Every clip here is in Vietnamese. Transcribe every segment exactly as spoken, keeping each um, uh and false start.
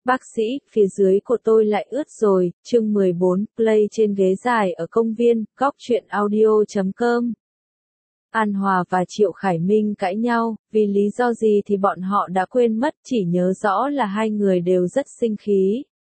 Bác sĩ, phía dưới của tôi lại ướt rồi, chương mười bốn, play trên ghế dài ở công viên, góc truyện audio chấm com. An Hòa và Triệu Khải Minh cãi nhau, vì lý do gì thì bọn họ đã quên mất, chỉ nhớ rõ là hai người đều rất sinh khí.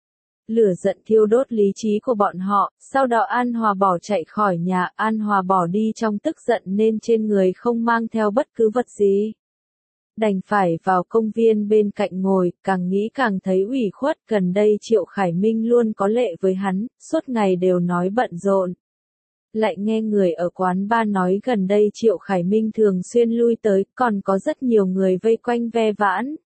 Lửa giận thiêu đốt lý trí của bọn họ, sau đó An Hòa bỏ chạy khỏi nhà, An Hòa bỏ đi trong tức giận nên trên người không mang theo bất cứ vật gì. Đành phải vào công viên bên cạnh ngồi, càng nghĩ càng thấy ủy khuất, gần đây Triệu Khải Minh luôn có lệ với hắn, suốt ngày đều nói bận rộn. Lại nghe người ở quán bar nói gần đây Triệu Khải Minh thường xuyên lui tới, còn có rất nhiều người vây quanh ve vãn.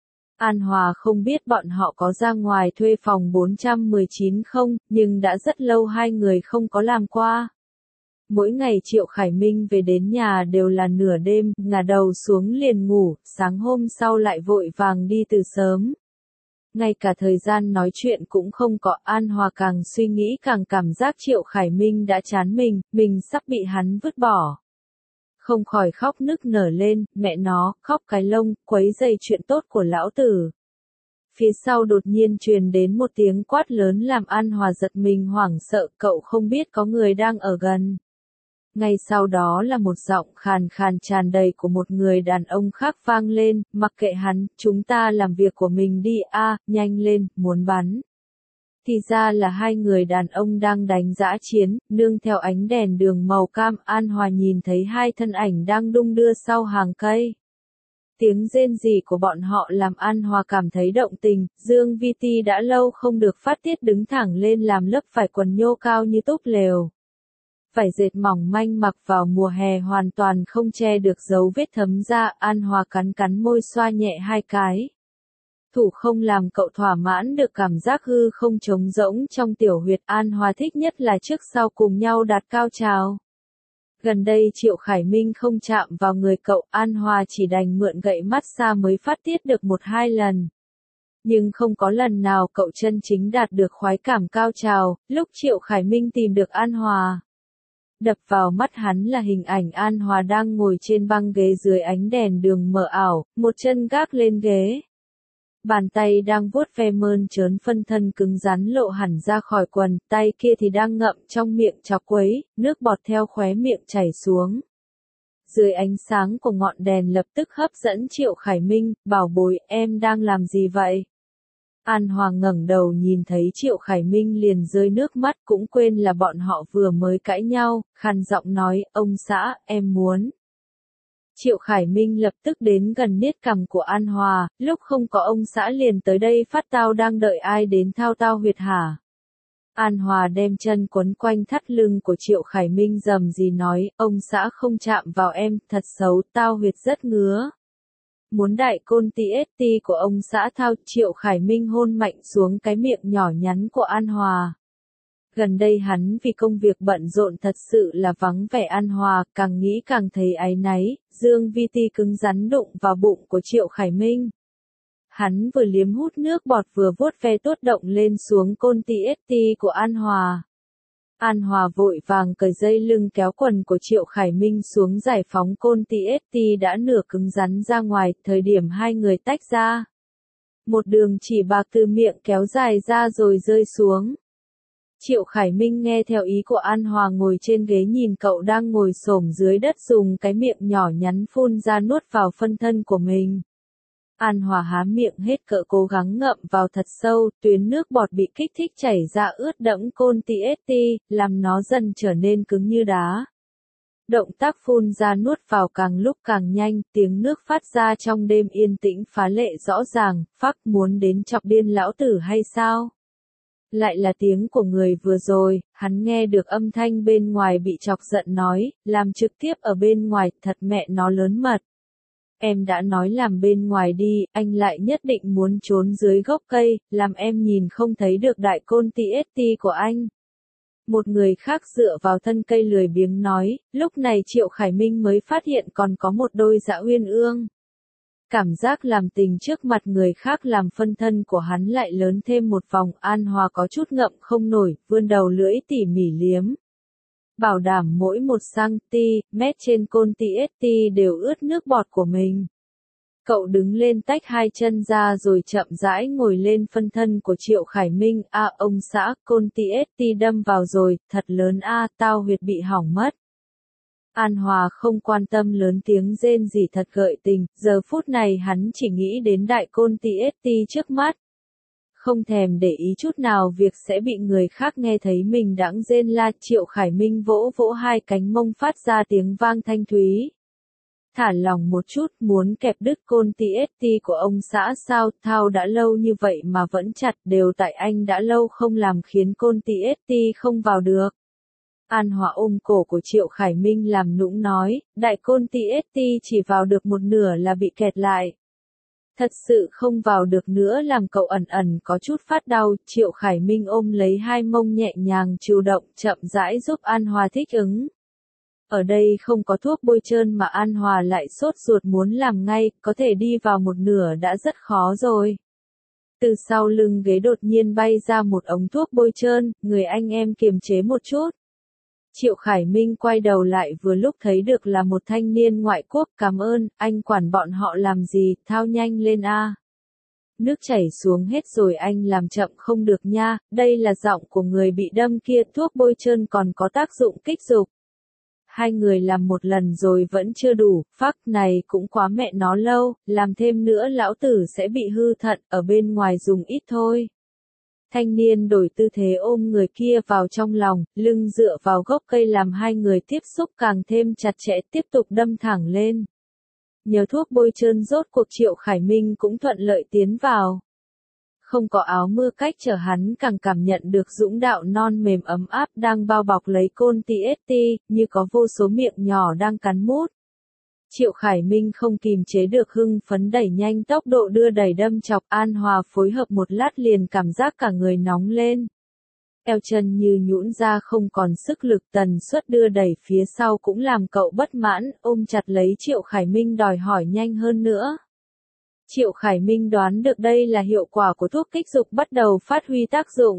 An Hòa không biết bọn họ có ra ngoài thuê phòng bốn trăm mười chín không, nhưng đã rất lâu hai người không có làm qua. Mỗi ngày Triệu Khải Minh về đến nhà đều là nửa đêm, ngả đầu xuống liền ngủ, sáng hôm sau lại vội vàng đi từ sớm. Ngay cả thời gian nói chuyện cũng không có, An Hòa càng suy nghĩ càng cảm giác Triệu Khải Minh đã chán mình, mình sắp bị hắn vứt bỏ. Không khỏi khóc nức nở lên, mẹ nó, khóc cái lông, quấy rầy chuyện tốt của lão tử. Phía sau đột nhiên truyền đến một tiếng quát lớn làm An Hòa giật mình hoảng sợ, cậu không biết có người đang ở gần. Ngay sau đó là một giọng khàn khàn tràn đầy của một người đàn ông khác vang lên, mặc kệ hắn, chúng ta làm việc của mình đi a, nhanh lên, muốn bắn. Thì ra là hai người đàn ông đang đánh dã chiến, nương theo ánh đèn đường màu cam, An Hòa nhìn thấy hai thân ảnh đang đung đưa sau hàng cây. Tiếng rên rỉ của bọn họ làm An Hòa cảm thấy động tình, Dương Vi Ti đã lâu không được phát tiết đứng thẳng lên làm lớp vải quần nhô cao như túp lều. Vải dệt mỏng manh mặc vào mùa hè hoàn toàn không che được dấu vết thấm ra, An Hòa cắn cắn môi xoa nhẹ hai cái. Thủ không làm cậu thỏa mãn được cảm giác hư không trống rỗng trong tiểu huyệt, An Hòa thích nhất là trước sau cùng nhau đạt cao trào. Gần đây Triệu Khải Minh không chạm vào người cậu, An Hòa chỉ đành mượn gậy massage mới phát tiết được một hai lần. Nhưng không có lần nào cậu chân chính đạt được khoái cảm cao trào, lúc Triệu Khải Minh tìm được An Hòa. Đập vào mắt hắn là hình ảnh An Hòa đang ngồi trên băng ghế dưới ánh đèn đường mờ ảo, một chân gác lên ghế. Bàn tay đang vuốt ve mơn trớn phân thân cứng rắn lộ hẳn ra khỏi quần, tay kia thì đang ngậm trong miệng chọc quấy, nước bọt theo khóe miệng chảy xuống. Dưới ánh sáng của ngọn đèn lập tức hấp dẫn Triệu Khải Minh, bảo bối, em đang làm gì vậy? An Hòa ngẩng đầu nhìn thấy Triệu Khải Minh liền rơi nước mắt, cũng quên là bọn họ vừa mới cãi nhau, khàn giọng nói, ông xã, em muốn. Triệu Khải Minh lập tức đến gần niết cằm của An Hòa, lúc không có ông xã liền tới đây phát tao đang đợi ai đến thao tao huyệt hả? An Hòa đem chân quấn quanh thắt lưng của Triệu Khải Minh rầm rì nói, ông xã không chạm vào em, thật xấu, tao huyệt rất ngứa. Muốn đại côn ti ét ti của ông xã thao, Triệu Khải Minh hôn mạnh xuống cái miệng nhỏ nhắn của An Hòa. Gần đây hắn vì công việc bận rộn thật sự là vắng vẻ An Hòa, càng nghĩ càng thấy áy náy, Dương Vi Ti cứng rắn đụng vào bụng của Triệu Khải Minh. Hắn vừa liếm hút nước bọt vừa vuốt ve tốt động lên xuống côn ti ét ti của An Hòa. An Hòa vội vàng cởi dây lưng kéo quần của Triệu Khải Minh xuống giải phóng côn ti ét ti đã nửa cứng rắn ra ngoài, thời điểm hai người tách ra. Một đường chỉ bạc từ miệng kéo dài ra rồi rơi xuống. Triệu Khải Minh nghe theo ý của An Hòa ngồi trên ghế nhìn cậu đang ngồi xổm dưới đất dùng cái miệng nhỏ nhắn phun ra nuốt vào phân thân của mình. An Hòa há miệng hết cỡ cố gắng ngậm vào thật sâu, tuyến nước bọt bị kích thích chảy ra ướt đẫm côn ti ét ti, làm nó dần trở nên cứng như đá. Động tác phun ra nuốt vào càng lúc càng nhanh, tiếng nước phát ra trong đêm yên tĩnh phá lệ rõ ràng, phắc muốn đến chọc điên lão tử hay sao? Lại là tiếng của người vừa rồi, hắn nghe được âm thanh bên ngoài bị chọc giận nói, làm trực tiếp ở bên ngoài, thật mẹ nó lớn mật. Em đã nói làm bên ngoài đi, anh lại nhất định muốn trốn dưới gốc cây, làm em nhìn không thấy được đại côn ti ét ti của anh. Một người khác dựa vào thân cây lười biếng nói, lúc này Triệu Khải Minh mới phát hiện còn có một đôi dã uyên ương. Cảm giác làm tình trước mặt người khác làm phân thân của hắn lại lớn thêm một vòng, An Hòa có chút ngậm không nổi, vươn đầu lưỡi tỉ mỉ liếm. Bảo đảm mỗi một xăng ti mét trên côn ti ét ti đều ướt nước bọt của mình. Cậu đứng lên tách hai chân ra rồi chậm rãi ngồi lên phân thân của Triệu Khải Minh. A ông xã, côn tê ét tê đâm vào rồi, thật lớn a, tao huyệt bị hỏng mất. An Hòa không quan tâm lớn tiếng rên rỉ thật gợi tình, giờ phút này hắn chỉ nghĩ đến đại côn tê ét tê trước mắt. Không thèm để ý chút nào việc sẽ bị người khác nghe thấy mình đãng rên la. Triệu Khải Minh vỗ vỗ hai cánh mông phát ra tiếng vang thanh thúy. Thả lòng một chút, muốn kẹp đứt côn tê ét tê của ông xã sao, thao đã lâu như vậy mà vẫn chặt, đều tại anh đã lâu không làm khiến côn tê ét tê không vào được. An Hòa ôm cổ của Triệu Khải Minh làm nũng nói, đại côn tê ét tê chỉ vào được một nửa là bị kẹt lại. Thật sự không vào được nữa làm cậu ẩn ẩn có chút phát đau. Triệu Khải Minh ôm lấy hai mông nhẹ nhàng chủ động chậm rãi giúp An Hòa thích ứng. Ở đây không có thuốc bôi trơn mà An Hòa lại sốt ruột muốn làm ngay, có thể đi vào một nửa đã rất khó rồi. Từ sau lưng ghế đột nhiên bay ra một ống thuốc bôi trơn, người anh em kiềm chế một chút. Triệu Khải Minh quay đầu lại vừa lúc thấy được là một thanh niên ngoại quốc. Cảm ơn, anh quản bọn họ làm gì, thao nhanh lên a. Nước chảy xuống hết rồi anh làm chậm không được nha, đây là giọng của người bị đâm kia, thuốc bôi trơn còn có tác dụng kích dục. Hai người làm một lần rồi vẫn chưa đủ, phắc này cũng quá mẹ nó lâu, làm thêm nữa lão tử sẽ bị hư thận, ở bên ngoài dùng ít thôi. Thanh niên đổi tư thế ôm người kia vào trong lòng, lưng dựa vào gốc cây làm hai người tiếp xúc càng thêm chặt chẽ, tiếp tục đâm thẳng lên. Nhờ thuốc bôi trơn rốt cuộc Triệu Khải Minh cũng thuận lợi tiến vào. Không có áo mưa cách trở hắn càng cảm nhận được dũng đạo non mềm ấm áp đang bao bọc lấy côn tê ét tê, như có vô số miệng nhỏ đang cắn mút. Triệu Khải Minh không kìm chế được hưng phấn đẩy nhanh tốc độ đưa đẩy đâm chọc. An Hòa phối hợp một lát liền cảm giác cả người nóng lên. Eo chân như nhũn ra không còn sức lực, tần suất đưa đẩy phía sau cũng làm cậu bất mãn, ôm chặt lấy Triệu Khải Minh đòi hỏi nhanh hơn nữa. Triệu Khải Minh đoán được đây là hiệu quả của thuốc kích dục bắt đầu phát huy tác dụng.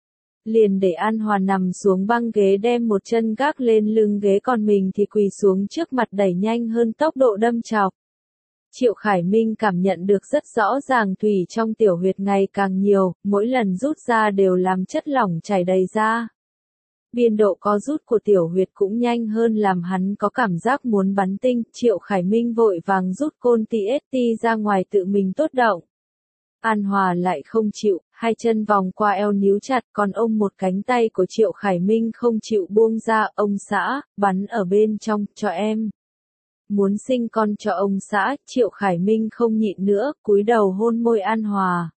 Liền để An Hòa nằm xuống băng ghế đem một chân gác lên lưng ghế còn mình thì quỳ xuống trước mặt đẩy nhanh hơn tốc độ đâm chọc. Triệu Khải Minh cảm nhận được rất rõ ràng thủy trong tiểu huyệt ngày càng nhiều, mỗi lần rút ra đều làm chất lỏng chảy đầy ra. Biên độ co rút của tiểu huyệt cũng nhanh hơn làm hắn có cảm giác muốn bắn tinh. Triệu Khải Minh vội vàng rút côn tê ét tê ra ngoài tự mình tốt động. An Hòa lại không chịu, hai chân vòng qua eo níu chặt còn ôm một cánh tay của Triệu Khải Minh không chịu buông ra. Ông xã, bắn ở bên trong, cho em. Muốn sinh con cho ông xã, Triệu Khải Minh không nhịn nữa, cúi đầu hôn môi An Hòa.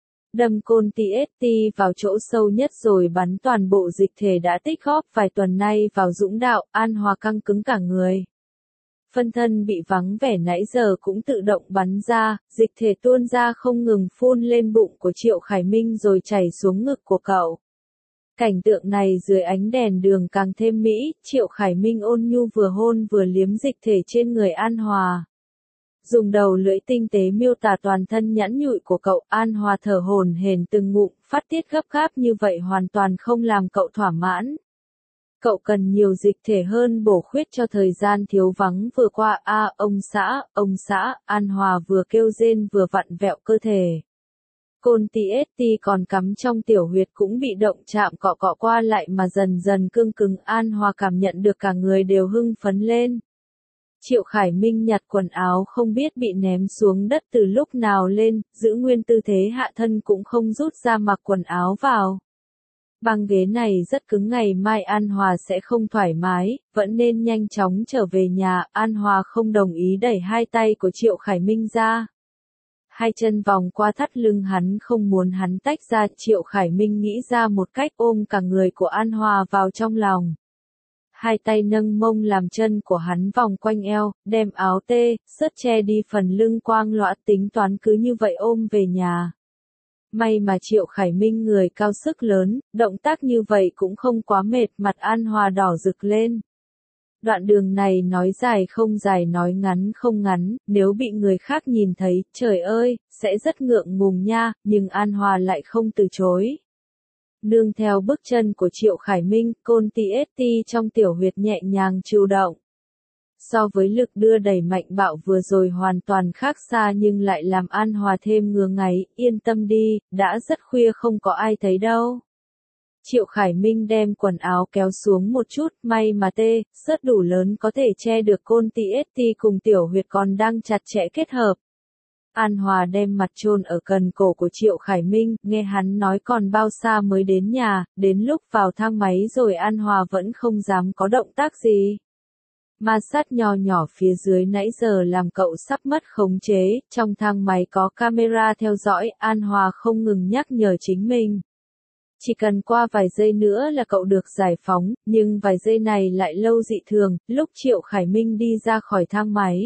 Đâm côn tê ét tê vào chỗ sâu nhất rồi bắn toàn bộ dịch thể đã tích góp vài tuần nay vào dũng đạo. An Hòa căng cứng cả người. Phân thân bị vắng vẻ nãy giờ cũng tự động bắn ra, dịch thể tuôn ra không ngừng phun lên bụng của Triệu Khải Minh rồi chảy xuống ngực của cậu. Cảnh tượng này dưới ánh đèn đường càng thêm mỹ, Triệu Khải Minh ôn nhu vừa hôn vừa liếm dịch thể trên người An Hòa. Dùng đầu lưỡi tinh tế miêu tả toàn thân nhẵn nhụi của cậu. An Hòa thở hổn hển từng ngụm, phát tiết gấp gáp như vậy hoàn toàn không làm cậu thỏa mãn. Cậu cần nhiều dịch thể hơn bổ khuyết cho thời gian thiếu vắng vừa qua. A à, ông xã, ông xã, An Hòa vừa kêu rên vừa vặn vẹo cơ thể. Côn tê ét tê còn cắm trong tiểu huyệt cũng bị động chạm cọ cọ qua lại mà dần dần cương cứng. An Hòa cảm nhận được cả người đều hưng phấn lên. Triệu Khải Minh nhặt quần áo không biết bị ném xuống đất từ lúc nào lên, giữ nguyên tư thế hạ thân cũng không rút ra mặc quần áo vào. Băng ghế này rất cứng, ngày mai An Hòa sẽ không thoải mái, vẫn nên nhanh chóng trở về nhà. An Hòa không đồng ý đẩy hai tay của Triệu Khải Minh ra. Hai chân vòng qua thắt lưng hắn không muốn hắn tách ra. Triệu Khải Minh nghĩ ra một cách ôm cả người của An Hòa vào trong lòng. Hai tay nâng mông làm chân của hắn vòng quanh eo, đem áo tê, sớt che đi phần lưng quang lõa, tính toán cứ như vậy ôm về nhà. May mà Triệu Khải Minh người cao sức lớn, động tác như vậy cũng không quá mệt, mặt An Hòa đỏ rực lên. Đoạn đường này nói dài không dài nói ngắn không ngắn, nếu bị người khác nhìn thấy, trời ơi, sẽ rất ngượng ngùng nha, nhưng An Hòa lại không từ chối. Nương theo bước chân của Triệu Khải Minh, côn tê ét tê trong tiểu huyệt nhẹ nhàng chủ động. So với lực đưa đẩy mạnh bạo vừa rồi hoàn toàn khác xa nhưng lại làm An Hòa thêm ngứa ngáy, yên tâm đi, đã rất khuya không có ai thấy đâu. Triệu Khải Minh đem quần áo kéo xuống một chút, may mà tê, sớt đủ lớn có thể che được côn tê ét tê cùng tiểu huyệt còn đang chặt chẽ kết hợp. An Hòa đem mặt chôn ở cần cổ của Triệu Khải Minh, nghe hắn nói còn bao xa mới đến nhà, đến lúc vào thang máy rồi An Hòa vẫn không dám có động tác gì. Ma sát nho nhỏ phía dưới nãy giờ làm cậu sắp mất khống chế, trong thang máy có camera theo dõi, An Hòa không ngừng nhắc nhở chính mình. Chỉ cần qua vài giây nữa là cậu được giải phóng, nhưng vài giây này lại lâu dị thường, lúc Triệu Khải Minh đi ra khỏi thang máy.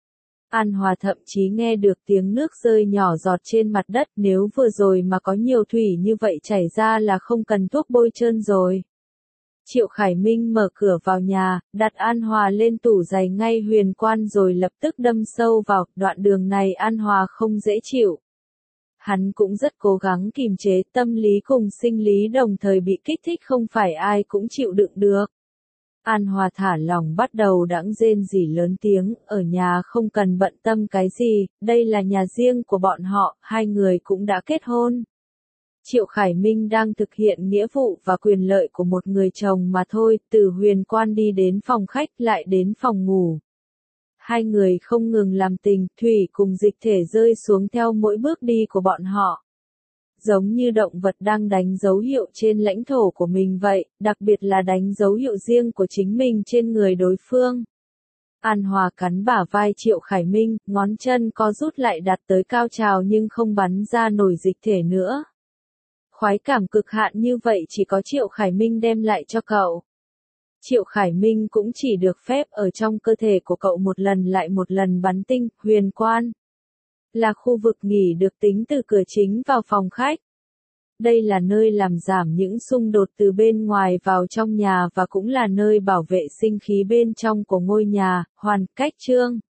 An Hòa thậm chí nghe được tiếng nước rơi nhỏ giọt trên mặt đất, nếu vừa rồi mà có nhiều thủy như vậy chảy ra là không cần thuốc bôi trơn rồi. Triệu Khải Minh mở cửa vào nhà, đặt An Hòa lên tủ giày ngay huyền quan rồi lập tức đâm sâu vào, đoạn đường này An Hòa không dễ chịu. Hắn cũng rất cố gắng kìm chế tâm lý cùng sinh lý đồng thời bị kích thích không phải ai cũng chịu đựng được. An Hòa thả lỏng bắt đầu đãng rên rỉ lớn tiếng, ở nhà không cần bận tâm cái gì, đây là nhà riêng của bọn họ, hai người cũng đã kết hôn. Triệu Khải Minh đang thực hiện nghĩa vụ và quyền lợi của một người chồng mà thôi, từ huyền quan đi đến phòng khách lại đến phòng ngủ. Hai người không ngừng làm tình, thủy cùng dịch thể rơi xuống theo mỗi bước đi của bọn họ. Giống như động vật đang đánh dấu hiệu trên lãnh thổ của mình vậy, đặc biệt là đánh dấu hiệu riêng của chính mình trên người đối phương. An Hòa cắn bả vai Triệu Khải Minh, ngón chân co rút lại đặt tới cao trào nhưng không bắn ra nổi dịch thể nữa. Khoái cảm cực hạn như vậy chỉ có Triệu Khải Minh đem lại cho cậu. Triệu Khải Minh cũng chỉ được phép ở trong cơ thể của cậu một lần lại một lần bắn tinh, huyền quan. Là khu vực nghỉ được tính từ cửa chính vào phòng khách. Đây là nơi làm giảm những xung đột từ bên ngoài vào trong nhà và cũng là nơi bảo vệ sinh khí bên trong của ngôi nhà, hoàn cách chương.